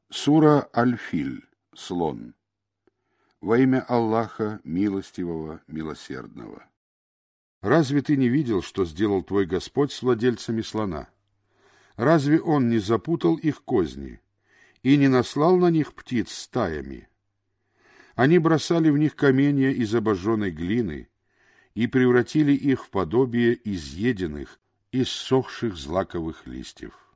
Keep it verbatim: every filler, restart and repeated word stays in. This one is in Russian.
Сура Аль-Филь. Слон. Во имя Аллаха, милостивого, милосердного. Разве ты не видел, что сделал твой Господь с владельцами слона? Разве Он не запутал их козни и не наслал на них птиц стаями? Они бросали в них каменья из обожженной глины и превратили их в подобие изъеденных, иссохших злаковых листьев.